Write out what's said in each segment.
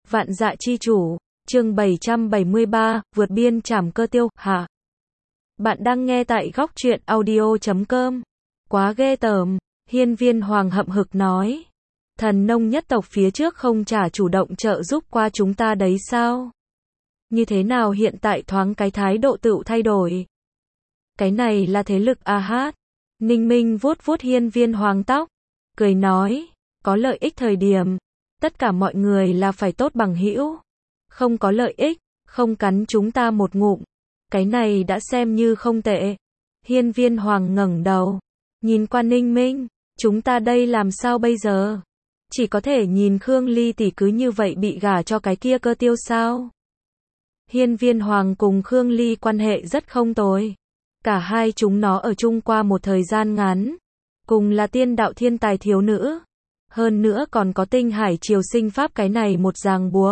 Vạn Dạ Chi Chủ, chương 773, vượt biên trảm cơ tiêu, hả? Bạn đang nghe tại góc truyện audio.com. Quá ghê tởm, Hiên Viên Hoàng hậm hực nói. Thần nông nhất tộc phía trước không trả chủ động trợ giúp qua chúng ta đấy sao? Như thế nào hiện tại thoáng cái thái độ tựu thay đổi? Cái này là thế lực AH. Ninh Minh vuốt vuốt Hiên Viên Hoàng tóc, cười nói, có lợi ích thời điểm, tất cả mọi người là phải tốt bằng hữu. Không có lợi ích, không cắn chúng ta một ngụm. Cái này đã xem như không tệ. Hiên Viên Hoàng ngẩng đầu, nhìn qua Ninh Minh, chúng ta đây làm sao bây giờ? Chỉ có thể nhìn Khương Ly tỷ cứ như vậy bị gả cho cái kia cơ tiêu sao? Hiên Viên Hoàng cùng Khương Ly quan hệ rất không tồi. Cả hai chúng nó ở chung qua một thời gian ngắn. Cùng là tiên đạo thiên tài thiếu nữ. Hơn nữa còn có tinh hải triều sinh pháp cái này một ràng buộc.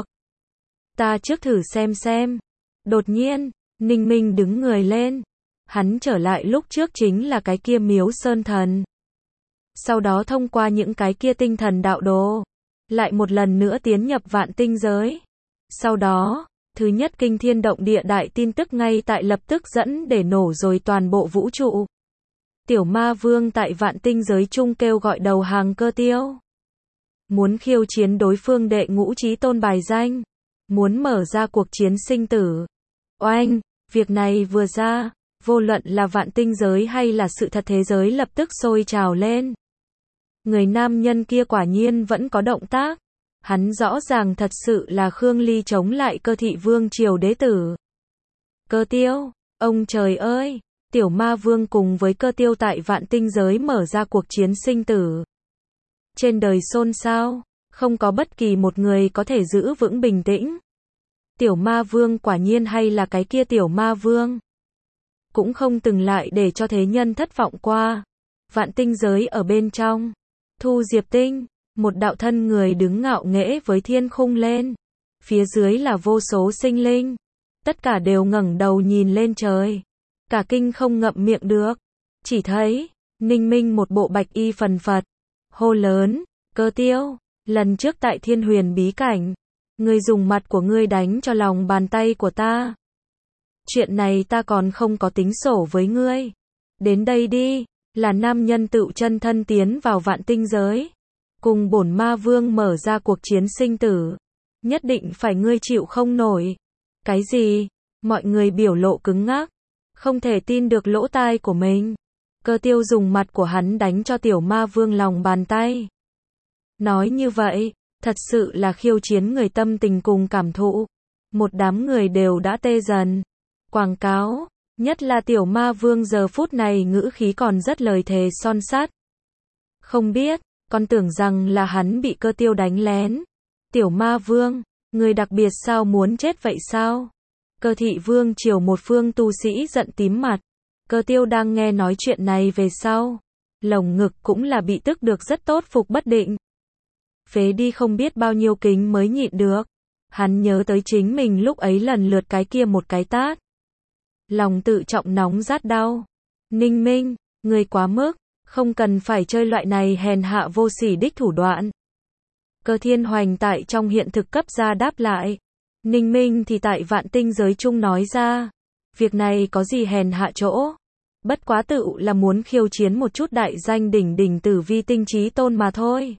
Ta trước thử xem. Đột nhiên, Ninh Minh đứng người lên. Hắn trở lại lúc trước chính là cái kia Miếu Sơn Thần. Sau đó thông qua những cái kia tinh thần đạo đồ, lại một lần nữa tiến nhập vạn tinh giới. Sau đó, thứ nhất kinh thiên động địa đại tin tức ngay tại lập tức dẫn để nổ rồi toàn bộ vũ trụ. Tiểu ma vương tại vạn tinh giới chung kêu gọi đầu hàng cơ tiêu. Muốn khiêu chiến đối phương đệ ngũ chí tôn bài danh. Muốn mở ra cuộc chiến sinh tử. Oanh, việc này vừa ra, vô luận là vạn tinh giới hay là sự thật thế giới lập tức sôi trào lên. Người nam nhân kia quả nhiên vẫn có động tác. Hắn rõ ràng thật sự là Khương Ly chống lại cơ thị vương triều đế tử. Cơ tiêu, ông trời ơi, tiểu ma vương cùng với cơ tiêu tại vạn tinh giới mở ra cuộc chiến sinh tử. Trên đời xôn xao, không có bất kỳ một người có thể giữ vững bình tĩnh. Tiểu ma vương quả nhiên hay là cái kia tiểu ma vương. Cũng không từng lại để cho thế nhân thất vọng qua. Vạn tinh giới ở bên trong. Thu Diệp Tinh, một đạo thân người đứng ngạo nghễ với thiên khung lên. Phía dưới là vô số sinh linh. Tất cả đều ngẩng đầu nhìn lên trời. Cả kinh không ngậm miệng được. Chỉ thấy, Ninh Minh một bộ bạch y phần phật. Hô lớn, cơ tiêu, lần trước tại Thiên Huyền bí cảnh. Ngươi dùng mặt của ngươi đánh cho lòng bàn tay của ta. Chuyện này ta còn không có tính sổ với ngươi. Đến đây đi, là nam nhân tự chân thân tiến vào vạn tinh giới. Cùng bổn ma vương mở ra cuộc chiến sinh tử. Nhất định phải ngươi chịu không nổi. Cái gì? Mọi người biểu lộ cứng ngắc. Không thể tin được lỗ tai của mình. Cơ tiêu dùng mặt của hắn đánh cho tiểu ma vương lòng bàn tay. Nói như vậy, thật sự là khiêu chiến người tâm tình cùng cảm thụ. Một đám người đều đã tê dần. Quảng cáo, nhất là tiểu ma vương giờ phút này ngữ khí còn rất lời thề son sắt. Không biết, con tưởng rằng là hắn bị cơ tiêu đánh lén. Tiểu ma vương, người đặc biệt sao muốn chết vậy sao? Cơ thị vương triều một phương tu sĩ giận tím mặt. Cơ tiêu đang nghe nói chuyện này về sau. Lồng ngực cũng là bị tức được rất tốt phục bất định. Phế đi không biết bao nhiêu kính mới nhịn được. Hắn nhớ tới chính mình lúc ấy lần lượt cái kia một cái tát. Lòng tự trọng nóng rát đau. Ninh Minh, người quá mức, không cần phải chơi loại này hèn hạ vô sỉ đích thủ đoạn. Cơ Thiên Hoành tại trong hiện thực cấp ra đáp lại. Ninh Minh thì tại vạn tinh giới chung nói ra. Việc này có gì hèn hạ chỗ. Bất quá tự là muốn khiêu chiến một chút đại danh đỉnh tử vi tinh chí tôn mà thôi.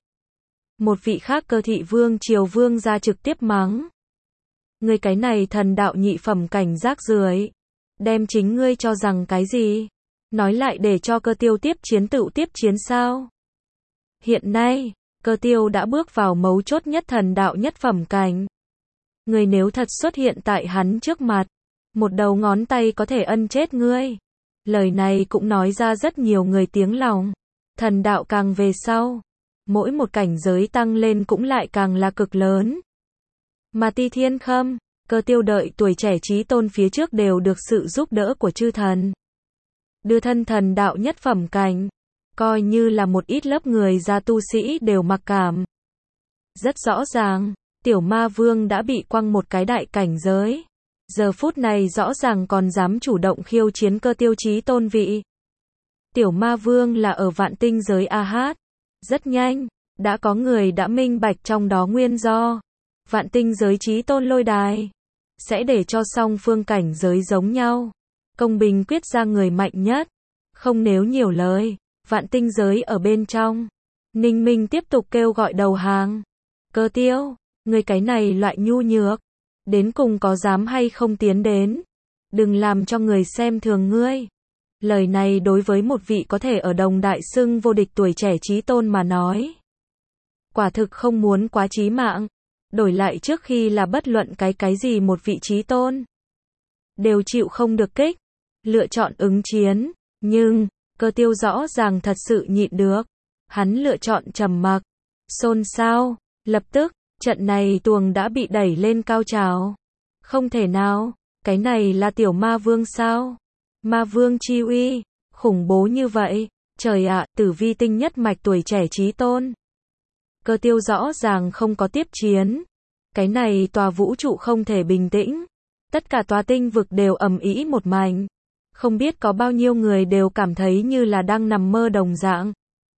Một vị khác cơ thị vương triều vương ra trực tiếp mắng. Ngươi cái này thần đạo nhị phẩm cảnh rác rưởi. Đem chính ngươi cho rằng cái gì? Nói lại để cho cơ tiêu tiếp chiến tự tiếp chiến sao? Hiện nay, cơ tiêu đã bước vào mấu chốt nhất thần đạo nhất phẩm cảnh. Ngươi nếu thật xuất hiện tại hắn trước mặt, một đầu ngón tay có thể ân chết ngươi. Lời này cũng nói ra rất nhiều người tiếng lòng. Thần đạo càng về sau, mỗi một cảnh giới tăng lên cũng lại càng là cực lớn. Mà Ti Thiên Khâm, cơ tiêu đợi tuổi trẻ chí tôn phía trước đều được sự giúp đỡ của chư thần. Đưa thân thần đạo nhất phẩm cảnh, coi như là một ít lớp người già tu sĩ đều mặc cảm. Rất rõ ràng, tiểu ma vương đã bị quăng một cái đại cảnh giới. Giờ phút này rõ ràng còn dám chủ động khiêu chiến cơ tiêu chí tôn vị. Tiểu ma vương là ở vạn tinh giới AH. Rất nhanh, đã có người đã minh bạch trong đó nguyên do. Vạn tinh giới chí tôn lôi đài. Sẽ để cho song phương cảnh giới giống nhau. Công bình quyết ra người mạnh nhất. Không nếu nhiều lời. Vạn tinh giới ở bên trong. Ninh Minh tiếp tục kêu gọi đầu hàng. Cơ Tiêu, người cái này loại nhu nhược. Đến cùng có dám hay không tiến đến. Đừng làm cho người xem thường ngươi. Lời này đối với một vị có thể ở đồng đại xưng vô địch tuổi trẻ chí tôn mà nói. Quả thực không muốn quá chí mạng. Đổi lại trước khi là bất luận cái gì một vị chí tôn. Đều chịu không được kích. Lựa chọn ứng chiến. Nhưng, Cơ Tiêu rõ ràng thật sự nhịn được. Hắn lựa chọn trầm mặc. Xôn xao. Lập tức, trận này tuồng đã bị đẩy lên cao trào. Không thể nào. Cái này là tiểu ma vương sao? Ma vương chi uy. Khủng bố như vậy. Trời ạ, Tử Vi tinh nhất mạch tuổi trẻ chí tôn. Cơ Tiêu rõ ràng không có tiếp chiến. Cái này tòa vũ trụ không thể bình tĩnh. Tất cả tòa tinh vực đều ầm ĩ một mảnh. Không biết có bao nhiêu người đều cảm thấy như là đang nằm mơ đồng dạng.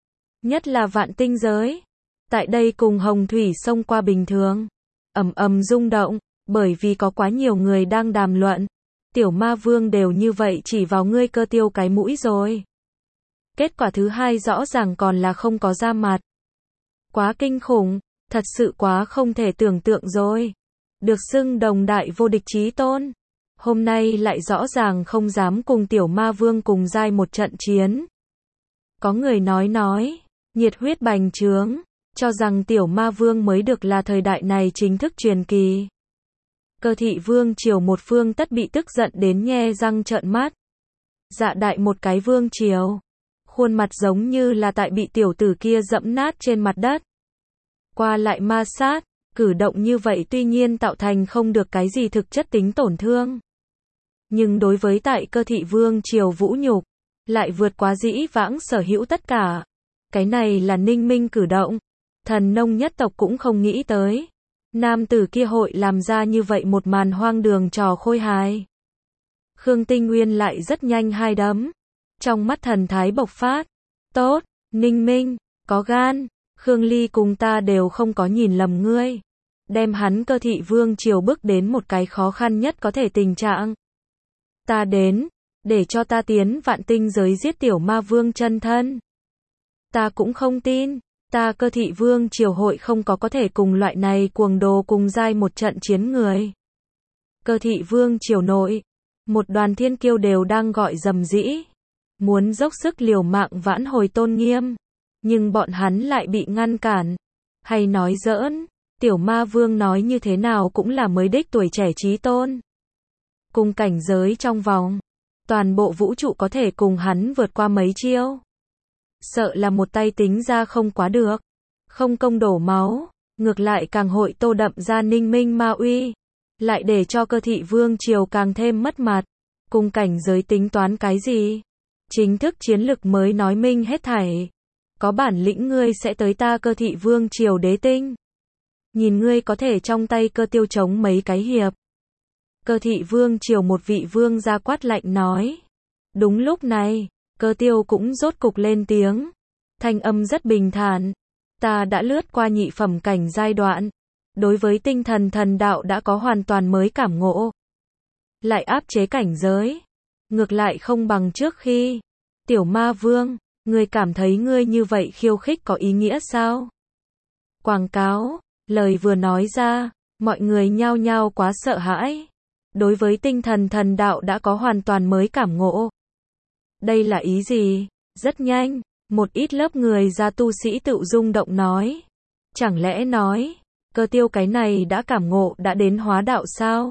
Nhất là vạn tinh giới. Tại đây cùng hồng thủy xông qua bình thường. Ầm ầm rung động, bởi vì có quá nhiều người đang đàm luận. Tiểu ma vương đều như vậy chỉ vào ngươi Cơ Tiêu cái mũi rồi. Kết quả thứ hai rõ ràng còn là không có ra mặt. Quá kinh khủng, thật sự quá không thể tưởng tượng rồi. Được xưng đồng đại vô địch chí tôn. Hôm nay lại rõ ràng không dám cùng tiểu ma vương cùng giai một trận chiến. Có người nói, nhiệt huyết bành trướng, cho rằng tiểu ma vương mới được là thời đại này chính thức truyền kỳ. Cơ thị vương triều một phương tất bị tức giận đến nhe răng trợn mắt. Dạ đại một cái vương triều. Khuôn mặt giống như là tại bị tiểu tử kia dẫm nát trên mặt đất. Qua lại ma sát, cử động như vậy tuy nhiên tạo thành không được cái gì thực chất tính tổn thương. Nhưng đối với tại Cơ thị vương triều vũ nhục, lại vượt quá dĩ vãng sở hữu tất cả. Cái này là Ninh Minh cử động. Thần nông nhất tộc cũng không nghĩ tới. Nam tử kia hội làm ra như vậy một màn hoang đường trò khôi hài. Khương Tinh Nguyên lại rất nhanh hai đấm. Trong mắt thần thái bộc phát. Tốt, Ninh Minh, có gan. Khương Ly cùng ta đều không có nhìn lầm ngươi. Đem hắn Cơ thị vương triều bước đến một cái khó khăn nhất có thể tình trạng. Ta đến, để cho ta tiến vạn tinh giới giết tiểu ma vương chân thân. Ta cũng không tin, ta Cơ thị vương triều hội không có thể cùng loại này cuồng đồ cùng giai một trận chiến người. Cơ thị vương triều nội, một đoàn thiên kiêu đều đang gọi rầm rĩ. Muốn dốc sức liều mạng vãn hồi tôn nghiêm. Nhưng bọn hắn lại bị ngăn cản. Hay nói giỡn, tiểu ma vương nói như thế nào cũng là mới đích tuổi trẻ chí tôn. Cùng cảnh giới trong vòng. Toàn bộ vũ trụ có thể cùng hắn vượt qua mấy chiêu. Sợ là một tay tính ra không quá được. Không công đổ máu. Ngược lại càng hội tô đậm ra Ninh Minh ma uy. Lại để cho Cơ thị vương triều càng thêm mất mặt. Cùng cảnh giới tính toán cái gì? Chính thức chiến lực mới nói minh hết thảy. Có bản lĩnh ngươi sẽ tới ta Cơ thị vương triều đế tinh. Nhìn ngươi có thể trong tay Cơ Tiêu chống mấy cái hiệp. Cơ thị vương triều một vị vương gia quát lạnh nói. Đúng lúc này, Cơ Tiêu cũng rốt cục lên tiếng. Thanh âm rất bình thản. Ta đã lướt qua nhị phẩm cảnh giai đoạn. Đối với tinh thần thần đạo đã có hoàn toàn mới cảm ngộ. Lại áp chế cảnh giới. Ngược lại không bằng trước khi. Tiểu ma vương, ngươi cảm thấy ngươi như vậy khiêu khích có ý nghĩa sao? Quảng cáo, lời vừa nói ra, mọi người nhao nhao quá sợ hãi. Đối với tinh thần thần đạo đã có hoàn toàn mới cảm ngộ. Đây là ý gì? Rất nhanh, một ít lớp người ra tu sĩ tự rung động nói. Chẳng lẽ nói, Cơ Tiêu cái này đã cảm ngộ đã đến hóa đạo sao?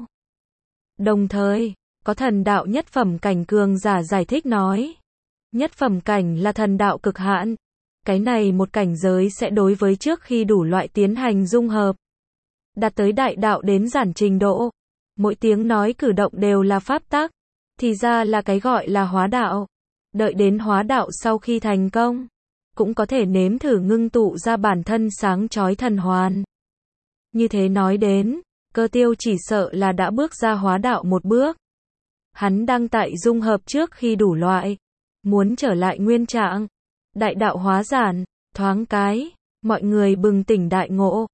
Đồng thời, có thần đạo nhất phẩm cảnh cường giả giải thích nói. Nhất phẩm cảnh là thần đạo cực hạn. Cái này một cảnh giới sẽ đối với trước khi đủ loại tiến hành dung hợp. Đạt tới đại đạo đến giản trình độ. Mỗi tiếng nói cử động đều là pháp tắc. Thì ra là cái gọi là hóa đạo. Đợi đến hóa đạo sau khi thành công. Cũng có thể nếm thử ngưng tụ ra bản thân sáng chói thần hoàn. Như thế nói đến, Cơ Tiêu chỉ sợ là đã bước ra hóa đạo một bước. Hắn đang tại dung hợp trước khi đủ loại. Muốn trở lại nguyên trạng. Đại đạo hóa giản, thoáng cái. Mọi người bừng tỉnh đại ngộ.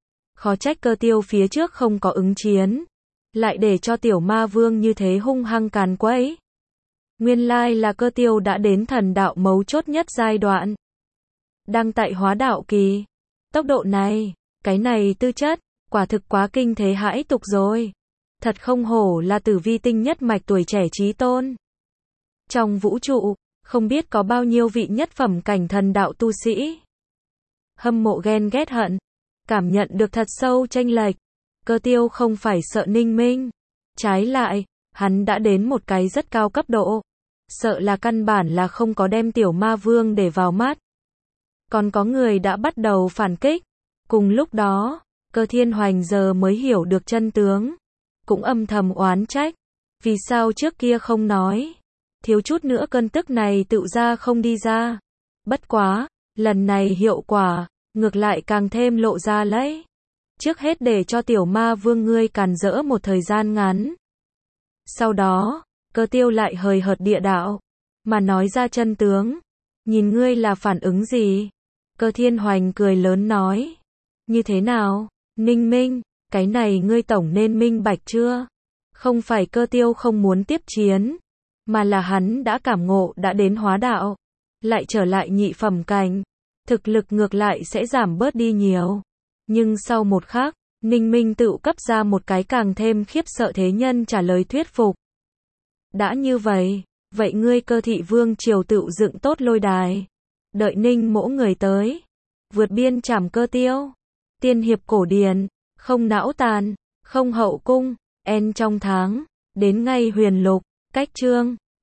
Khó trách Cơ Tiêu phía trước không có ứng chiến, lại để cho tiểu ma vương như thế hung hăng càn quấy. Nguyên lai là Cơ Tiêu đã đến thần đạo mấu chốt nhất giai đoạn. Đang tại hóa đạo kỳ. Tốc độ này, cái này tư chất, quả thực quá kinh thế hãi tục rồi. Thật không hổ là tử vi tinh nhất mạch tuổi trẻ chí tôn. Trong vũ trụ, không biết có bao nhiêu vị nhất phẩm cảnh thần đạo tu sĩ. Hâm mộ ghen ghét hận, cảm nhận được thật sâu chênh lệch. Cơ Tiêu không phải sợ Ninh Minh. Trái lại, hắn đã đến một cái rất cao cấp độ. Sợ là căn bản là không có đem tiểu ma vương để vào mắt. Còn có người đã bắt đầu phản kích. Cùng lúc đó, Cơ Thiên Hoành giờ mới hiểu được chân tướng. Cũng âm thầm oán trách. Vì sao trước kia không nói? Thiếu chút nữa cơn tức này tự ra không đi ra. Bất quá, lần này hiệu quả, ngược lại càng thêm lộ ra lấy. Trước hết để cho tiểu ma vương ngươi càn rỡ một thời gian ngắn. Sau đó, Cơ Tiêu lại hời hợt địa đạo, mà nói ra chân tướng. Nhìn ngươi là phản ứng gì? Cơ Thiên Hoành cười lớn nói. Như thế nào? Ninh Minh, cái này ngươi tổng nên minh bạch chưa? Không phải Cơ Tiêu không muốn tiếp chiến, mà là hắn đã cảm ngộ đã đến hóa đạo, lại trở lại nhị phẩm cảnh, thực lực ngược lại sẽ giảm bớt đi nhiều. Nhưng sau một khắc, Ninh Minh tự cấp ra một cái càng thêm khiếp sợ thế nhân trả lời thuyết phục. Đã như vậy, vậy ngươi Cơ thị vương triều tự dựng tốt lôi đài, đợi Ninh mỗ người tới, vượt biên trảm Cơ Tiêu. Tiên hiệp cổ điển, không não tàn, không hậu cung, en trong tháng, đến ngay huyền lục, cách chương